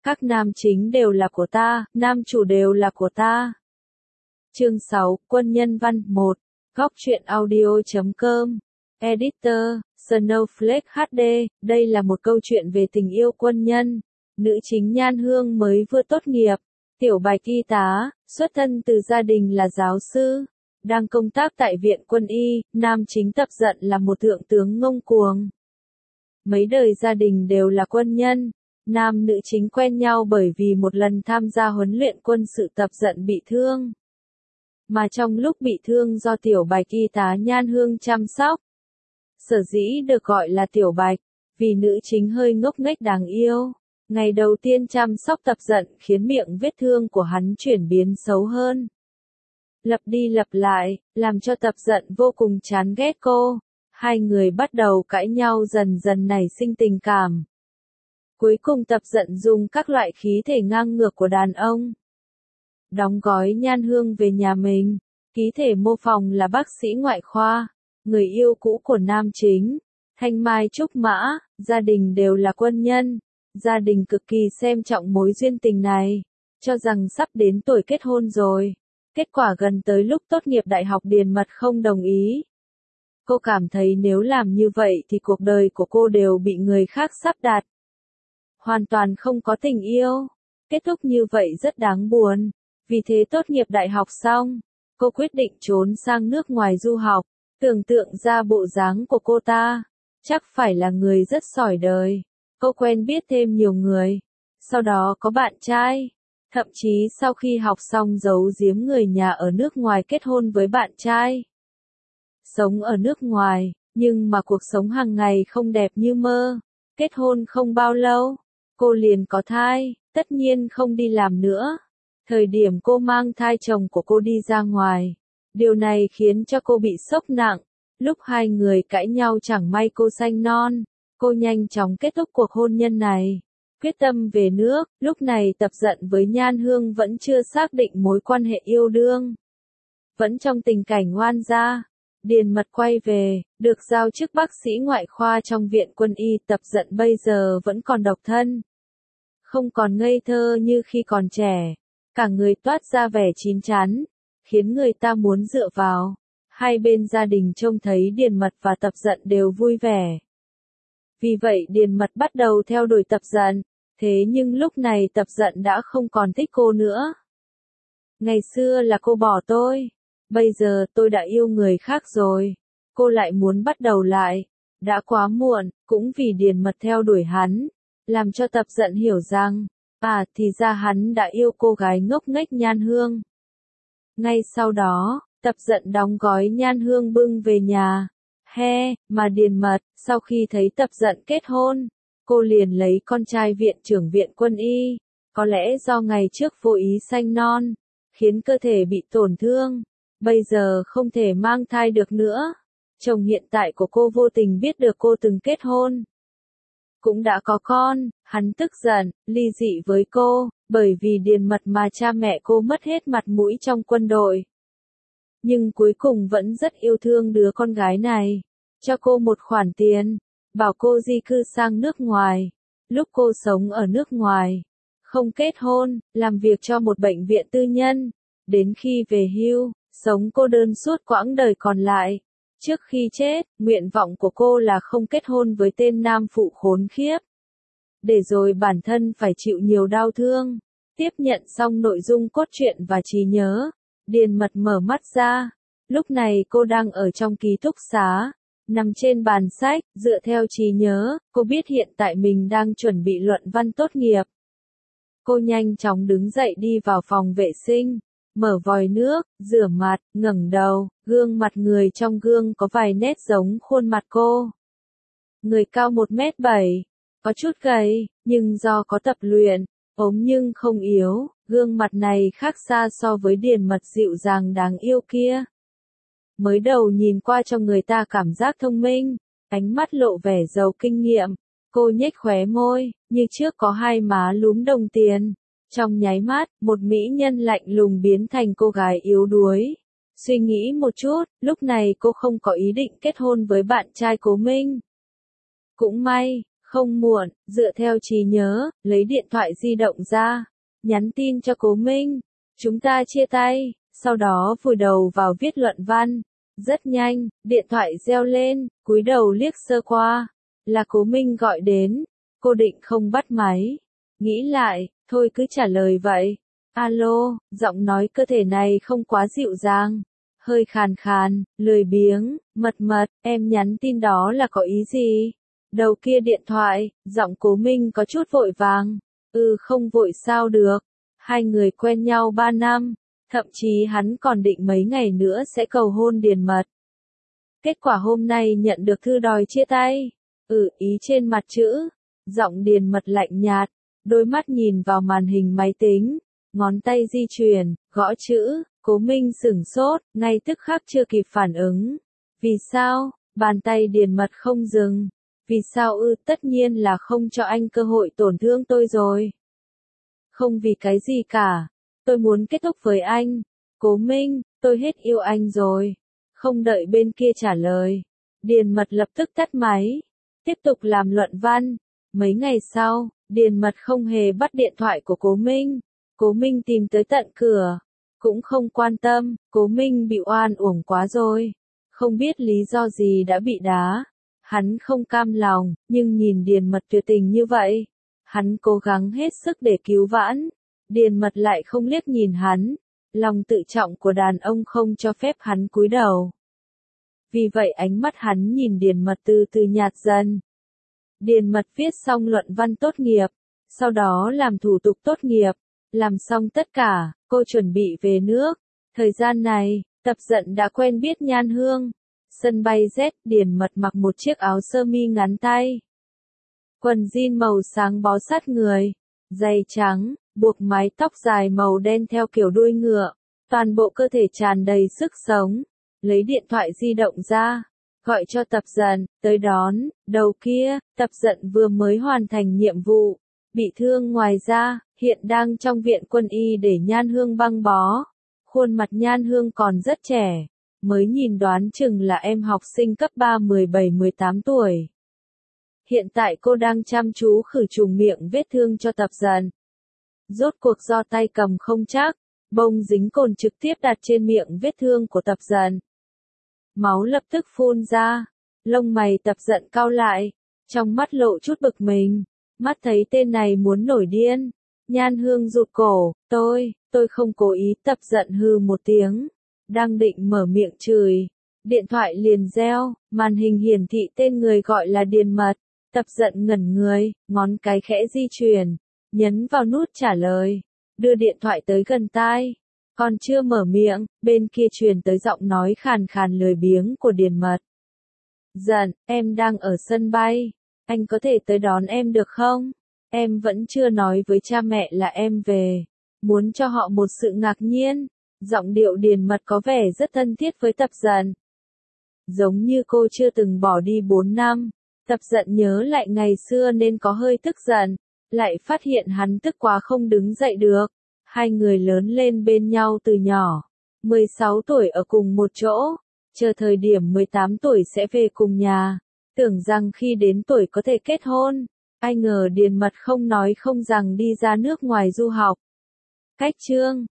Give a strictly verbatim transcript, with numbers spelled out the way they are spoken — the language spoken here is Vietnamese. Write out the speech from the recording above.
Các nam chính đều là của ta, nam chủ đều là của ta. Chương sáu, Quân Nhân Văn một, Góc truyện audio chấm com, Editor, Snowflake hát đê, đây là một câu chuyện về tình yêu quân nhân. Nữ chính Nhan Hương mới vừa tốt nghiệp, tiểu bạch y tá, xuất thân từ gia đình là giáo sư, đang công tác tại viện quân y, nam chính Tập Dận là một thượng tướng ngông cuồng. Mấy đời gia đình đều là quân nhân, nam nữ chính quen nhau bởi vì một lần tham gia huấn luyện quân sự Tập Dận bị thương. Mà trong lúc bị thương do tiểu bạch y tá Nhan Hương chăm sóc. Sở dĩ được gọi là tiểu bạch, vì nữ chính hơi ngốc nghếch đáng yêu. Ngày đầu tiên chăm sóc Tập Dận khiến miệng vết thương của hắn chuyển biến xấu hơn. Lặp đi lặp lại, làm cho Tập Dận vô cùng chán ghét cô. Hai người bắt đầu cãi nhau dần dần nảy sinh tình cảm. Cuối cùng Tập Dận dùng các loại khí thể ngang ngược của đàn ông. Đóng gói Nhan Hương về nhà mình, ký thể mô phỏng là bác sĩ ngoại khoa, người yêu cũ của nam chính, Thanh Mai Trúc Mã, gia đình đều là quân nhân, gia đình cực kỳ xem trọng mối duyên tình này, cho rằng sắp đến tuổi kết hôn rồi. Kết quả gần tới lúc tốt nghiệp đại học Điền Mật không đồng ý. Cô cảm thấy nếu làm như vậy thì cuộc đời của cô đều bị người khác sắp đặt. Hoàn toàn không có tình yêu. Kết thúc như vậy rất đáng buồn. Vì thế tốt nghiệp đại học xong, cô quyết định trốn sang nước ngoài du học. Tưởng tượng ra bộ dáng của cô ta, chắc phải là người rất sỏi đời. Cô quen biết thêm nhiều người, sau đó có bạn trai. Thậm chí sau khi học xong giấu giếm người nhà ở nước ngoài kết hôn với bạn trai. Sống ở nước ngoài, nhưng mà cuộc sống hàng ngày không đẹp như mơ. Kết hôn không bao lâu, cô liền có thai, tất nhiên không đi làm nữa. Thời điểm cô mang thai chồng của cô đi ra ngoài. Điều này khiến cho cô bị sốc nặng. Lúc hai người cãi nhau chẳng may cô sanh non. Cô nhanh chóng kết thúc cuộc hôn nhân này. Quyết tâm về nước, lúc này Tập Dận với Nhan Hương vẫn chưa xác định mối quan hệ yêu đương. Vẫn trong tình cảnh oan gia. Điền Mật quay về, được giao chức bác sĩ ngoại khoa trong viện quân y. Tập Dận bây giờ vẫn còn độc thân. Không còn ngây thơ như khi còn trẻ. Cả người toát ra vẻ chín chắn, khiến người ta muốn dựa vào. Hai bên gia đình trông thấy Điền Mật và Tập Dận đều vui vẻ. Vì vậy Điền Mật bắt đầu theo đuổi Tập Dận, thế nhưng lúc này Tập Dận đã không còn thích cô nữa. Ngày xưa là cô bỏ tôi, bây giờ tôi đã yêu người khác rồi. Cô lại muốn bắt đầu lại, đã quá muộn, cũng vì Điền Mật theo đuổi hắn, làm cho Tập Dận hiểu rằng, à thì ra hắn đã yêu cô gái ngốc nghếch Nhan Hương. Ngay sau đó, Tập Dận đóng gói Nhan Hương bưng về nhà. He, mà Điền Mật, sau khi thấy Tập Dận kết hôn, cô liền lấy con trai viện trưởng viện quân y. Có lẽ do ngày trước vô ý sanh non, khiến cơ thể bị tổn thương, bây giờ không thể mang thai được nữa. Chồng hiện tại của cô vô tình biết được cô từng kết hôn. Cũng đã có con, hắn tức giận, ly dị với cô, bởi vì Điền Mật mà cha mẹ cô mất hết mặt mũi trong quân đội. Nhưng cuối cùng vẫn rất yêu thương đứa con gái này, cho cô một khoản tiền, bảo cô di cư sang nước ngoài. Lúc cô sống ở nước ngoài, không kết hôn, làm việc cho một bệnh viện tư nhân, đến khi về hưu, sống cô đơn suốt quãng đời còn lại. Trước khi chết, nguyện vọng của cô là không kết hôn với tên nam phụ khốn khiếp. Để rồi bản thân phải chịu nhiều đau thương. Tiếp nhận xong nội dung cốt truyện và trí nhớ, Điền Mật mở mắt ra. Lúc này cô đang ở trong ký túc xá, nằm trên bàn sách, dựa theo trí nhớ, cô biết hiện tại mình đang chuẩn bị luận văn tốt nghiệp. Cô nhanh chóng đứng dậy đi vào phòng vệ sinh. Mở vòi nước, rửa mặt, ngẩng đầu, gương mặt người trong gương có vài nét giống khuôn mặt cô. Người cao một mét bảy, có chút gầy, nhưng do có tập luyện, ốm nhưng không yếu, gương mặt này khác xa so với Điền Mật dịu dàng đáng yêu kia. Mới đầu nhìn qua cho người ta cảm giác thông minh, ánh mắt lộ vẻ giàu kinh nghiệm, cô nhếch khóe môi, như trước có hai má lúm đồng tiền. Trong nháy mắt, một mỹ nhân lạnh lùng biến thành cô gái yếu đuối. Suy nghĩ một chút, lúc này cô không có ý định kết hôn với bạn trai Cố Minh. Cũng may, Không muộn, dựa theo trí nhớ, lấy điện thoại di động ra, nhắn tin cho Cố Minh. Chúng ta chia tay, sau đó vùi đầu vào viết luận văn. Rất nhanh, điện thoại reo lên, cúi đầu liếc sơ qua. Là Cố Minh gọi đến. Cô định không bắt máy. Nghĩ lại, thôi cứ trả lời vậy. Alo, giọng nói cơ thể này không quá dịu dàng. Hơi khàn khàn, lười biếng, mật mật, em nhắn tin đó là có ý gì? Đầu kia điện thoại, giọng Cố Minh có chút vội vàng. Ừ không vội sao được. Hai người quen nhau ba năm. Thậm chí hắn còn định mấy ngày nữa sẽ cầu hôn Điền Mật. Kết quả hôm nay nhận được thư đòi chia tay. Ừ ý trên mặt chữ. Giọng Điền Mật lạnh nhạt. Đôi mắt nhìn vào màn hình máy tính. Ngón tay di chuyển, gõ chữ. Cố Minh sửng sốt, ngay tức khắc chưa kịp phản ứng. Vì sao? Bàn tay Điền Mật không dừng. Vì sao ư? Tất nhiên là không cho anh cơ hội tổn thương tôi rồi. Không vì cái gì cả. Tôi muốn kết thúc với anh. Cố Minh, tôi hết yêu anh rồi. Không đợi bên kia trả lời. Điền Mật lập tức tắt máy. Tiếp tục làm luận văn. Mấy ngày sau, Điền Mật không hề bắt điện thoại của Cố Minh. Cố Minh tìm tới tận cửa. Cũng không quan tâm, Cố Minh bị oan uổng quá rồi. Không biết lý do gì đã bị đá. Hắn không cam lòng, nhưng nhìn Điền Mật tuyệt tình như vậy. Hắn cố gắng hết sức để cứu vãn. Điền Mật lại không liếc nhìn hắn. Lòng tự trọng của đàn ông không cho phép hắn cúi đầu. Vì vậy ánh mắt hắn nhìn Điền Mật từ từ nhạt dần. Điền Mật viết xong luận văn tốt nghiệp. Sau đó làm thủ tục tốt nghiệp. Làm xong tất cả, cô chuẩn bị về nước. Thời gian này, Tập Dận đã quen biết Nhan Hương. Sân bay Z, Điền Mật mặc một chiếc áo sơ mi ngắn tay. Quần jean màu sáng bó sát người. Giày trắng, buộc mái tóc dài màu đen theo kiểu đuôi ngựa. Toàn bộ cơ thể tràn đầy sức sống. Lấy điện thoại di động ra. Gọi cho Tập Dận, tới đón. Đầu kia, Tập Dận vừa mới hoàn thành nhiệm vụ. Bị thương ngoài ra, hiện đang trong viện quân y để Nhan Hương băng bó. Khuôn mặt Nhan Hương còn rất trẻ. Mới nhìn đoán chừng là em học sinh cấp ba mười bảy mười tám tuổi. Hiện tại cô đang chăm chú khử trùng miệng vết thương cho Tập Dận. Rốt cuộc do tay cầm không chắc, bông dính cồn trực tiếp đặt trên miệng vết thương của Tập Dận. Máu lập tức phun ra, lông mày Tập Dận cau lại, trong mắt lộ chút bực mình, mắt thấy tên này muốn nổi điên. Nhan Hương rụt cổ, tôi, tôi không cố ý. Tập Dận hừ một tiếng, đang định mở miệng chửi, điện thoại liền reo, màn hình hiển thị tên người gọi là Điền Mật. Tập Dận ngẩn người, ngón cái khẽ di chuyển, nhấn vào nút trả lời, đưa điện thoại tới gần tai. Còn chưa mở miệng, bên kia truyền tới giọng nói khàn khàn lười biếng của Điền Mật. Dận, em đang ở sân bay, anh có thể tới đón em được không? Em vẫn chưa nói với cha mẹ là em về, muốn cho họ một sự ngạc nhiên. Giọng điệu Điền Mật có vẻ rất thân thiết với Tập Dận. Giống như cô chưa từng bỏ đi bốn năm. Tập Dận nhớ lại ngày xưa nên có hơi tức giận, lại phát hiện hắn tức quá không đứng dậy được. Hai người lớn lên bên nhau từ nhỏ, mười sáu tuổi ở cùng một chỗ, chờ thời điểm mười tám tuổi sẽ về cùng nhà, tưởng rằng khi đến tuổi có thể kết hôn, ai ngờ Điền Mật không nói không rằng đi ra nước ngoài du học. Cách chương